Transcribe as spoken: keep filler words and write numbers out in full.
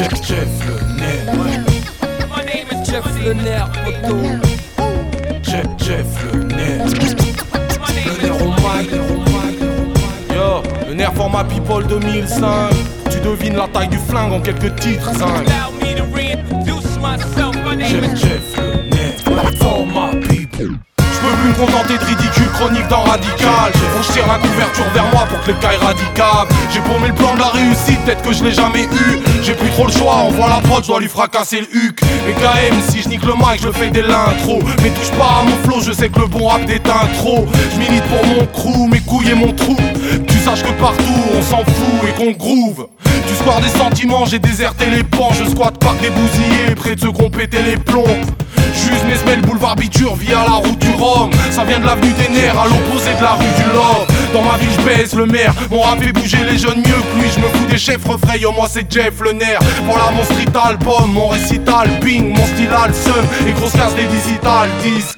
Jeff, Jeff le nerf. My name is Jeff le nerf, poto. Jeff, Jeff le nerf. Le nerf au mic, le nerf au mic, le nerf au mic. Yo, le nerf format People deux mille cinq. Tu devines la taille du flingue en quelques titres cinq. Allow me to reintroduce myself. My name Jeff, is Jeff le nerf. Format People. J'peux plus me contenter de ridicule chronique dans Radical. Faut que je tire la couverture vers moi pour que les cailles radicales. J'ai paumé le plan de la réussite, peut-être que je l'ai jamais eu. J'ai plus trop le choix, on voit la prod, je dois lui fracasser le huc. Et K M, si je nique le mic, je le fais dès l'intro. Mais touche pas à mon flow, je sais que le bon rap déteint trop. Je milite pour mon crew, mes couilles et mon trou. Tu saches que partout on s'en fout et qu'on groove. Du square des sentiments, j'ai déserté les pans. Je squatte par des bousillés, près de ceux qu'on pétait les plombs. J'use mes semelles, boulevard Biture via la route du Rhum. Ça vient de l'avenue des Nerfs à l'opposé de la rue du Love. Dans ma ville j'baisse le maire, mon rap fait bouger les jeunes mieux que lui. Je me fous des chefs refrains, yo moi c'est Jeff le nerf. Voilà mon street album, mon récital, bing, mon style a le seum. Et grosse casse des digital disques.